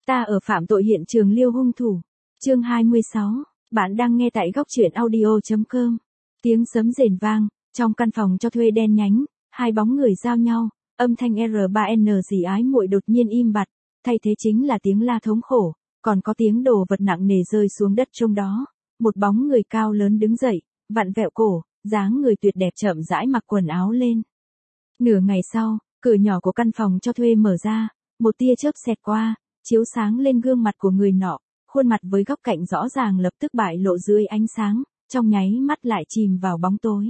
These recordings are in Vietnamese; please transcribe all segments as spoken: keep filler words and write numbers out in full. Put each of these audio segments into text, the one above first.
Ta ở phạm tội hiện trường liêu hung thủ. Chương hai mươi sáu, bạn đang nghe tại góc truyện audio chấm com. Tiếng sấm rền vang, trong căn phòng cho thuê đen nhánh, hai bóng người giao nhau, âm thanh R ba N gì ái muội đột nhiên im bặt, thay thế chính là tiếng la thống khổ, còn có tiếng đồ vật nặng nề rơi xuống đất trong đó. Một bóng người cao lớn đứng dậy, vặn vẹo cổ, dáng người tuyệt đẹp chậm rãi mặc quần áo lên. Nửa ngày sau, cửa nhỏ của căn phòng cho thuê mở ra, một tia chớp xẹt qua, chiếu sáng lên gương mặt của người nọ, khuôn mặt với góc cạnh rõ ràng lập tức bại lộ dưới ánh sáng, trong nháy mắt lại chìm vào bóng tối.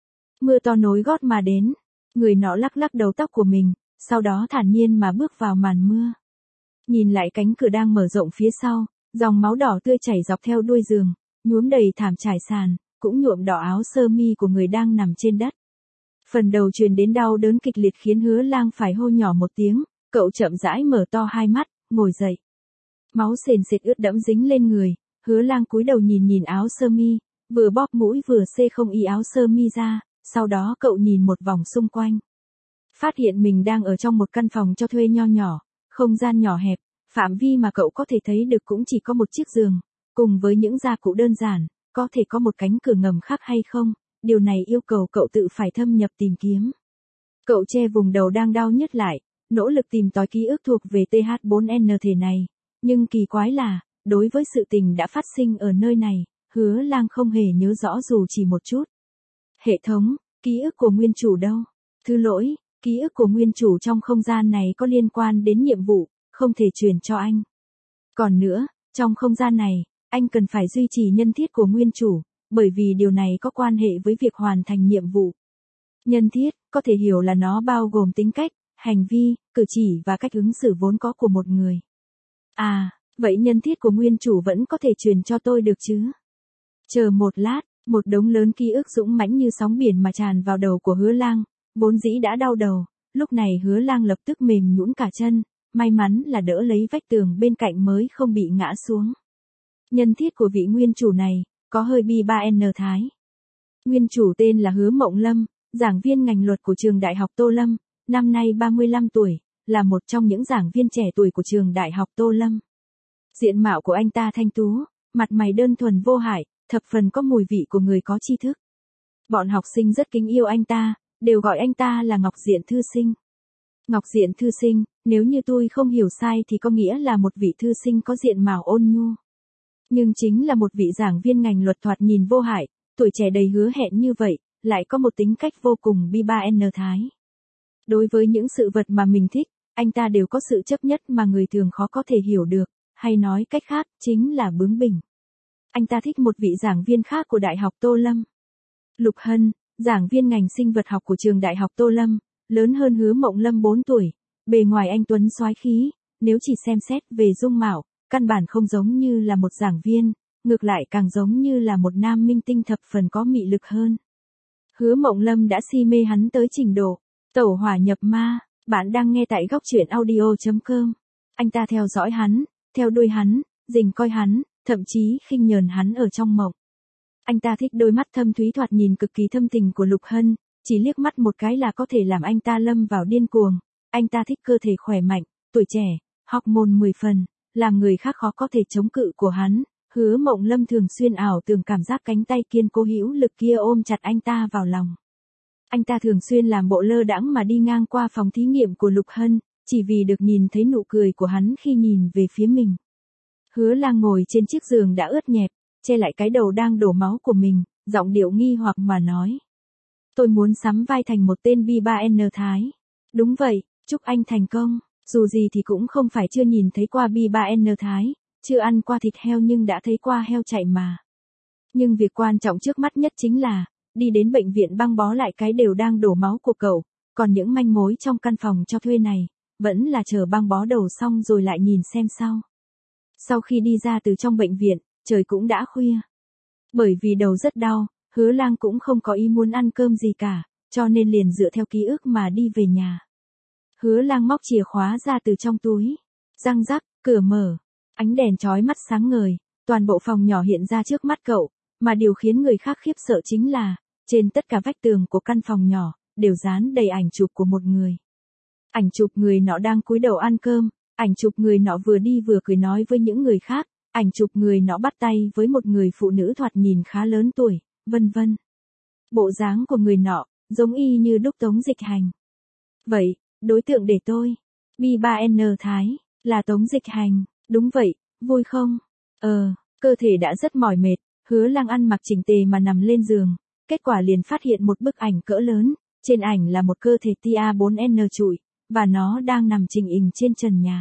Mưa to nối gót mà đến, người nọ lắc lắc đầu tóc của mình, sau đó thản nhiên mà bước vào màn mưa. Nhìn lại cánh cửa đang mở rộng phía sau, dòng máu đỏ tươi chảy dọc theo đuôi giường, nhuốm đầy thảm trải sàn, cũng nhuộm đỏ áo sơ mi của người đang nằm trên đất. Phần đầu truyền đến đau đớn kịch liệt khiến Hứa Lang phải hô nhỏ một tiếng, cậu chậm rãi mở to hai mắt, ngồi dậy. Máu sền sệt ướt đẫm dính lên người, Hứa Lang cúi đầu nhìn nhìn áo sơ mi, vừa bóp mũi vừa xê không y áo sơ mi ra, sau đó cậu nhìn một vòng xung quanh. Phát hiện mình đang ở trong một căn phòng cho thuê nho nhỏ, không gian nhỏ hẹp, phạm vi mà cậu có thể thấy được cũng chỉ có một chiếc giường, cùng với những gia cụ đơn giản, có thể có một cánh cửa ngầm khác hay không, điều này yêu cầu cậu tự phải thâm nhập tìm kiếm. Cậu che vùng đầu đang đau nhức lại, nỗ lực tìm tòi ký ức thuộc về T H bốn N thể này, nhưng kỳ quái là, đối với sự tình đã phát sinh ở nơi này, Hứa Lang không hề nhớ rõ dù chỉ một chút. Hệ thống, ký ức của nguyên chủ đâu? Thứ lỗi, ký ức của nguyên chủ trong không gian này có liên quan đến nhiệm vụ, không thể truyền cho anh. Còn nữa, trong không gian này, anh cần phải duy trì nhân thiết của nguyên chủ, bởi vì điều này có quan hệ với việc hoàn thành nhiệm vụ. Nhân thiết, có thể hiểu là nó bao gồm tính cách, hành vi, cử chỉ và cách ứng xử vốn có của một người. À, vậy nhân thiết của nguyên chủ vẫn có thể truyền cho tôi được chứ? Chờ một lát, một đống lớn ký ức dũng mãnh như sóng biển mà tràn vào đầu của Hứa Lang, vốn dĩ đã đau đầu, lúc này Hứa Lang lập tức mềm nhũn cả chân, may mắn là đỡ lấy vách tường bên cạnh mới không bị ngã xuống. Nhân thiết của vị nguyên chủ này, có hơi bi ba N thái. Nguyên chủ tên là Hứa Mộng Lâm, giảng viên ngành luật của trường Đại học Tô Lâm, năm nay ba mươi lăm tuổi, là một trong những giảng viên trẻ tuổi của trường Đại học Tô Lâm. Diện mạo của anh ta thanh tú, mặt mày đơn thuần vô hại, thập phần có mùi vị của người có tri thức. Bọn học sinh rất kính yêu anh ta, đều gọi anh ta là Ngọc Diện Thư Sinh. Ngọc Diện Thư Sinh, nếu như tôi không hiểu sai thì có nghĩa là một vị thư sinh có diện mạo ôn nhu. Nhưng chính là một vị giảng viên ngành luật thoạt nhìn vô hại, tuổi trẻ đầy hứa hẹn như vậy, lại có một tính cách vô cùng bi ba N thái. Đối với những sự vật mà mình thích, anh ta đều có sự chấp nhất mà người thường khó có thể hiểu được, hay nói cách khác, chính là bướng bỉnh. Anh ta thích một vị giảng viên khác của Đại học Tô Lâm. Lục Hân, giảng viên ngành sinh vật học của trường Đại học Tô Lâm, lớn hơn Hứa Mộng Lâm bốn tuổi, bề ngoài anh tuấn soái khí, nếu chỉ xem xét về dung mạo, căn bản không giống như là một giảng viên, ngược lại càng giống như là một nam minh tinh thập phần có mị lực hơn. Hứa Mộng Lâm đã si mê hắn tới trình độ tẩu hỏa nhập ma. Bạn đang nghe tại góc truyện audio chấm com. Anh ta theo dõi hắn, theo đuôi hắn, rình coi hắn, thậm chí khinh nhờn hắn ở trong mộng. Anh ta thích đôi mắt thâm thúy thoạt nhìn cực kỳ thâm tình của Lục Hân, chỉ liếc mắt một cái là có thể làm anh ta lâm vào điên cuồng. Anh ta thích cơ thể khỏe mạnh, tuổi trẻ, hormone mười phần, làm người khác khó có thể chống cự của hắn. Hứa Mộng Lâm thường xuyên ảo tưởng cảm giác cánh tay kiên cố hữu lực kia ôm chặt anh ta vào lòng. Anh ta thường xuyên làm bộ lơ đãng mà đi ngang qua phòng thí nghiệm của Lục Hân, chỉ vì được nhìn thấy nụ cười của hắn khi nhìn về phía mình. Hứa Lang ngồi trên chiếc giường đã ướt nhẹp, che lại cái đầu đang đổ máu của mình, giọng điệu nghi hoặc mà nói. Tôi muốn sắm vai thành một tên bi ba N thái. Đúng vậy, chúc anh thành công, dù gì thì cũng không phải chưa nhìn thấy qua bi ba N thái, chưa ăn qua thịt heo nhưng đã thấy qua heo chạy mà. Nhưng việc quan trọng trước mắt nhất chính là, đi đến bệnh viện băng bó lại cái đều đang đổ máu của cậu, còn những manh mối trong căn phòng cho thuê này, vẫn là chờ băng bó đầu xong rồi lại nhìn xem sau. Sau khi đi ra từ trong bệnh viện, trời cũng đã khuya. Bởi vì đầu rất đau, Hứa Lang cũng không có ý muốn ăn cơm gì cả, cho nên liền dựa theo ký ức mà đi về nhà. Hứa Lang móc chìa khóa ra từ trong túi, răng rắc, cửa mở, ánh đèn chói mắt sáng ngời, toàn bộ phòng nhỏ hiện ra trước mắt cậu, mà điều khiến người khác khiếp sợ chính là, trên tất cả vách tường của căn phòng nhỏ, đều dán đầy ảnh chụp của một người. Ảnh chụp người nọ đang cúi đầu ăn cơm, Ảnh chụp người nọ vừa đi vừa cười nói với những người khác, ảnh chụp người nọ bắt tay với một người phụ nữ thoạt nhìn khá lớn tuổi, vân vân. Bộ dáng của người nọ, giống y như đúc Tống Dịch Hành. Vậy, đối tượng để tôi. B ba N Thái, là Tống Dịch Hành, đúng vậy, vui không? Ờ, cơ thể đã rất mỏi mệt, Hứa Lang ăn mặc chỉnh tề mà nằm lên giường, kết quả liền phát hiện một bức ảnh cỡ lớn, trên ảnh là một cơ thể tia bốn N trụi, và nó đang nằm trình hình trên trần nhà.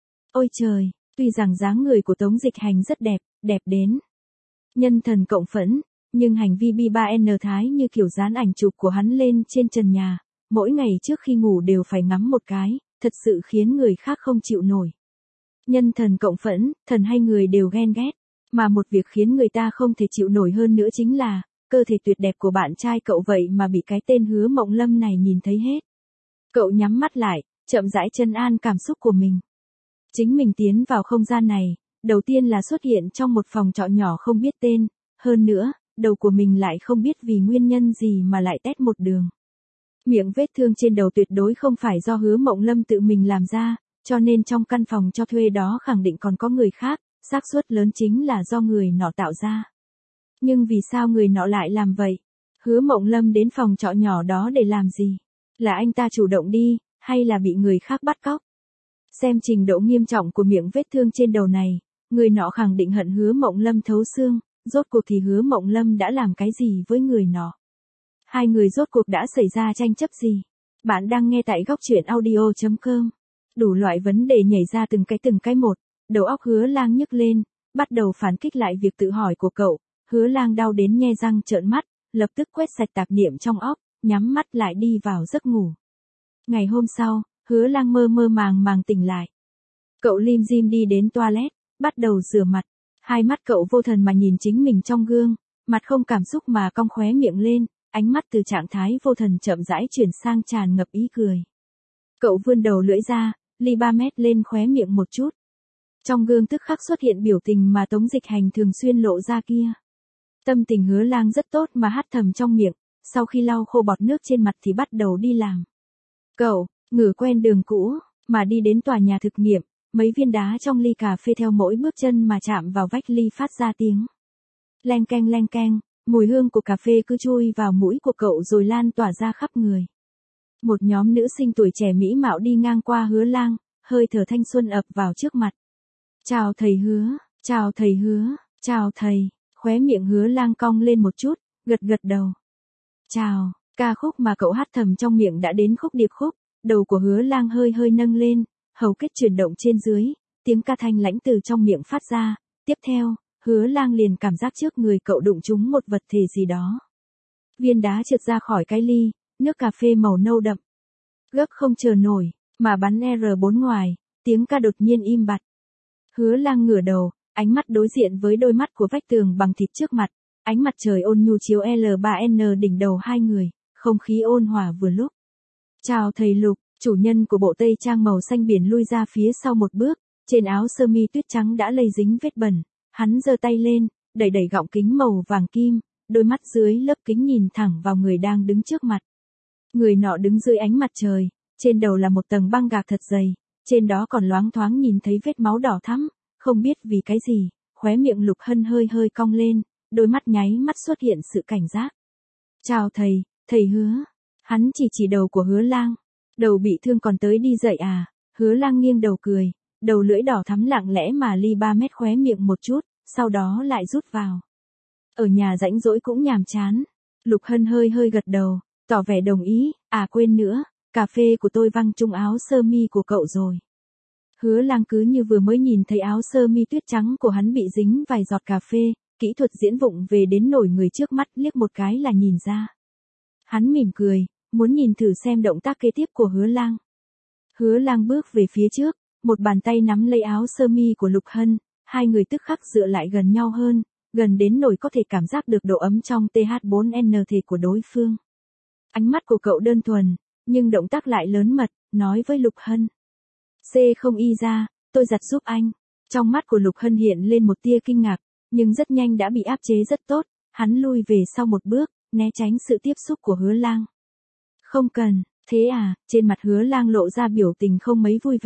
Ôi trời, tuy rằng dáng người của Tống Dịch Hành rất đẹp, đẹp đến nhân thần cộng phẫn, nhưng hành vi B ba N Thái như kiểu dán ảnh chụp của hắn lên trên trần nhà, mỗi ngày trước khi ngủ đều phải ngắm một cái, thật sự khiến người khác không chịu nổi. Nhân thần cộng phẫn, thần hay người đều ghen ghét, mà một việc khiến người ta không thể chịu nổi hơn nữa chính là, cơ thể tuyệt đẹp của bạn trai cậu vậy mà bị cái tên Hứa Mộng Lâm này nhìn thấy hết. Cậu nhắm mắt lại, chậm rãi trấn an cảm xúc của mình. Chính mình tiến vào không gian này, đầu tiên là xuất hiện trong một phòng trọ nhỏ không biết tên, hơn nữa, đầu của mình lại không biết vì nguyên nhân gì mà lại tét một đường. Miệng vết thương trên đầu tuyệt đối không phải do Hứa Mộng Lâm tự mình làm ra, cho nên trong căn phòng cho thuê đó khẳng định còn có người khác, xác suất lớn chính là do người nọ tạo ra. Nhưng vì sao người nọ lại làm vậy? Hứa Mộng Lâm đến phòng trọ nhỏ đó để làm gì? Là anh ta chủ động đi, hay là bị người khác bắt cóc? Xem trình độ nghiêm trọng của miệng vết thương trên đầu này, người nọ khẳng định hận Hứa Mộng Lâm thấu xương, rốt cuộc thì Hứa Mộng Lâm đã làm cái gì với người nọ? Hai người rốt cuộc đã xảy ra tranh chấp gì? Bạn đang nghe tại góc truyện audio chấm com. Đủ loại vấn đề nhảy ra từng cái từng cái một, đầu óc Hứa Lang nhức lên, bắt đầu phản kích lại việc tự hỏi của cậu. Hứa Lang đau đến nhe răng trợn mắt, lập tức quét sạch tạp niệm trong óc, nhắm mắt lại đi vào giấc ngủ. Ngày hôm sau, Hứa Lang mơ mơ màng màng tỉnh lại. Cậu lim dim đi đến toilet, bắt đầu rửa mặt. Hai mắt cậu vô thần mà nhìn chính mình trong gương, mặt không cảm xúc mà cong khóe miệng lên, ánh mắt từ trạng thái vô thần chậm rãi chuyển sang tràn ngập ý cười. Cậu vươn đầu lưỡi ra, ly ba mét lên khóe miệng một chút. Trong gương tức khắc xuất hiện biểu tình mà Tống Dịch Hành thường xuyên lộ ra kia. Tâm tình Hứa Lang rất tốt mà hát thầm trong miệng, sau khi lau khô bọt nước trên mặt thì bắt đầu đi làm. Cậu, ngửa quen đường cũ, mà đi đến tòa nhà thực nghiệm, mấy viên đá trong ly cà phê theo mỗi bước chân mà chạm vào vách ly phát ra tiếng. Leng keng leng keng, mùi hương của cà phê cứ chui vào mũi của cậu rồi lan tỏa ra khắp người. Một nhóm nữ sinh tuổi trẻ mỹ mạo đi ngang qua Hứa Lang, hơi thở thanh xuân ập vào trước mặt. Chào thầy Hứa, chào thầy Hứa, chào thầy, khóe miệng Hứa Lang cong lên một chút, gật gật đầu. Chào, ca khúc mà cậu hát thầm trong miệng đã đến khúc điệp khúc, đầu của Hứa Lang hơi hơi nâng lên, hầu kết chuyển động trên dưới, tiếng ca thanh lãnh từ trong miệng phát ra, tiếp theo, Hứa Lang liền cảm giác trước người cậu đụng trúng một vật thể gì đó. Viên đá trượt ra khỏi cái ly, nước cà phê màu nâu đậm. Gấp không chờ nổi, mà bắn R bốn ngoài, tiếng ca đột nhiên im bặt. Hứa Lang ngửa đầu, ánh mắt đối diện với đôi mắt của vách tường bằng thịt trước mặt, ánh mặt trời ôn nhu chiếu L ba N đỉnh đầu hai người, không khí ôn hòa vừa lúc. Chào thầy Lục, chủ nhân của bộ tây trang màu xanh biển lui ra phía sau một bước, trên áo sơ mi tuyết trắng đã lây dính vết bẩn, hắn giơ tay lên, đẩy đẩy gọng kính màu vàng kim, đôi mắt dưới lớp kính nhìn thẳng vào người đang đứng trước mặt. Người nọ đứng dưới ánh mặt trời, trên đầu là một tầng băng gạc thật dày, trên đó còn loáng thoáng nhìn thấy vết máu đỏ thắm, không biết vì cái gì, khóe miệng Lục Hân hơi hơi cong lên, đôi mắt nháy mắt xuất hiện sự cảnh giác. Chào thầy, thầy Hứa. Hắn chỉ chỉ đầu của Hứa Lang. Đầu bị thương còn tới đi dậy à? Hứa Lang nghiêng đầu cười, đầu lưỡi đỏ thắm lặng lẽ mà ly ba mét khóe miệng một chút, sau đó lại rút vào. Ở nhà rãnh rỗi cũng nhàm chán. Lục Hân hơi hơi gật đầu, tỏ vẻ đồng ý, à quên nữa, cà phê của tôi văng trúng áo sơ mi của cậu rồi. Hứa Lang cứ như vừa mới nhìn thấy áo sơ mi tuyết trắng của hắn bị dính vài giọt cà phê, kỹ thuật diễn vụng về đến nổi người trước mắt liếc một cái là nhìn ra. Hắn mỉm cười, muốn nhìn thử xem động tác kế tiếp của Hứa Lang. Hứa Lang bước về phía trước, một bàn tay nắm lấy áo sơ mi của Lục Hân, hai người tức khắc dựa lại gần nhau hơn, gần đến nỗi có thể cảm giác được độ ấm trong T H bốn N thể của đối phương. Ánh mắt của cậu đơn thuần, nhưng động tác lại lớn mật, nói với Lục Hân. C không y ra, tôi giặt giúp anh. Trong mắt của Lục Hân hiện lên một tia kinh ngạc, nhưng rất nhanh đã bị áp chế rất tốt, hắn lui về sau một bước, né tránh sự tiếp xúc của Hứa Lang. Không cần, thế à, trên mặt Hứa Lang lộ ra biểu tình không mấy vui vẻ,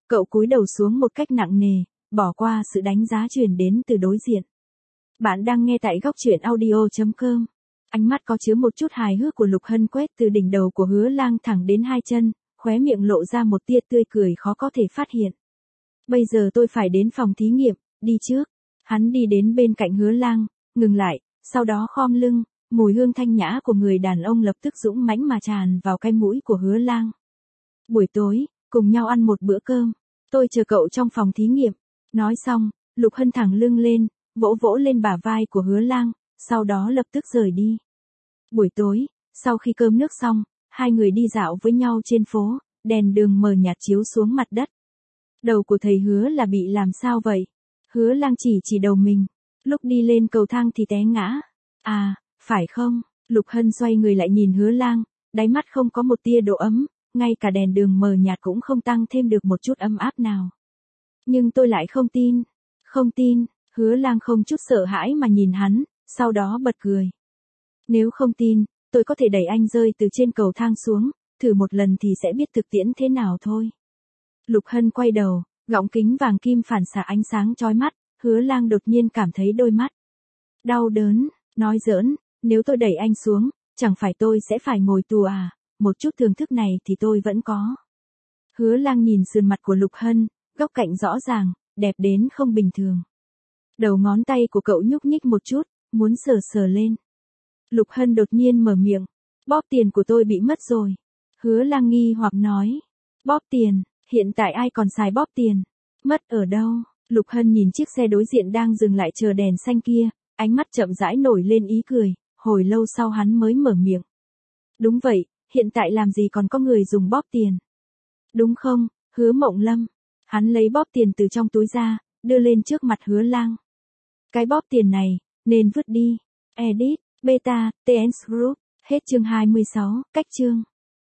Cậu cúi đầu xuống một cách nặng nề, bỏ qua sự đánh giá truyền đến từ đối diện. Bạn đang nghe tại góc truyện audio chấm com. Ánh mắt có chứa một chút hài hước của Lục Hân quét từ đỉnh đầu của Hứa Lang thẳng đến hai chân, khóe miệng lộ ra một tia tươi cười khó có thể phát hiện. Bây giờ tôi phải đến phòng thí nghiệm, đi trước. Hắn đi đến bên cạnh Hứa Lang, ngừng lại, sau đó khom lưng, mùi hương thanh nhã của người đàn ông lập tức dũng mãnh mà tràn vào cái mũi của Hứa Lang. Buổi tối, cùng nhau ăn một bữa cơm, tôi chờ cậu trong phòng thí nghiệm. Nói xong, Lục Hân thẳng lưng lên, vỗ vỗ lên bả vai của Hứa Lang, sau đó lập tức rời đi. Buổi tối, sau khi cơm nước xong, hai người đi dạo với nhau trên phố, đèn đường mờ nhạt chiếu xuống mặt đất. Đầu của thầy Hứa là bị làm sao vậy? Hứa Lang chỉ chỉ đầu mình, lúc đi lên cầu thang thì té ngã. À, phải không? Lục Hân xoay người lại nhìn Hứa Lang, đáy mắt không có một tia độ ấm, ngay cả đèn đường mờ nhạt cũng không tăng thêm được một chút ấm áp nào. Nhưng tôi lại không tin. Không tin, Hứa Lang không chút sợ hãi mà nhìn hắn, sau đó bật cười. Nếu không tin, tôi có thể đẩy anh rơi từ trên cầu thang xuống, thử một lần thì sẽ biết thực tiễn thế nào thôi. Lục Hân quay đầu, gọng kính vàng kim phản xạ ánh sáng chói mắt, Hứa Lang đột nhiên cảm thấy đôi mắt đau đớn, nói giỡn, nếu tôi đẩy anh xuống, chẳng phải tôi sẽ phải ngồi tù à, một chút thưởng thức này thì tôi vẫn có. Hứa Lang nhìn sườn mặt của Lục Hân, góc cạnh rõ ràng, đẹp đến không bình thường. Đầu ngón tay của cậu nhúc nhích một chút, muốn sờ sờ lên. Lục Hân đột nhiên mở miệng, bóp tiền của tôi bị mất rồi. Hứa Lang nghi hoặc nói, bóp tiền, hiện tại ai còn xài bóp tiền, mất ở đâu? Lục Hân nhìn chiếc xe đối diện đang dừng lại chờ đèn xanh kia, ánh mắt chậm rãi nổi lên ý cười, hồi lâu sau hắn mới mở miệng. Đúng vậy, hiện tại làm gì còn có người dùng bóp tiền. Đúng không, Hứa Mộng Lâm? Hắn lấy bóp tiền từ trong túi ra, đưa lên trước mặt Hứa Lang. Cái bóp tiền này, nên vứt đi. Edit, Beta, tê en Group, hết chương hai mươi sáu, cách chương.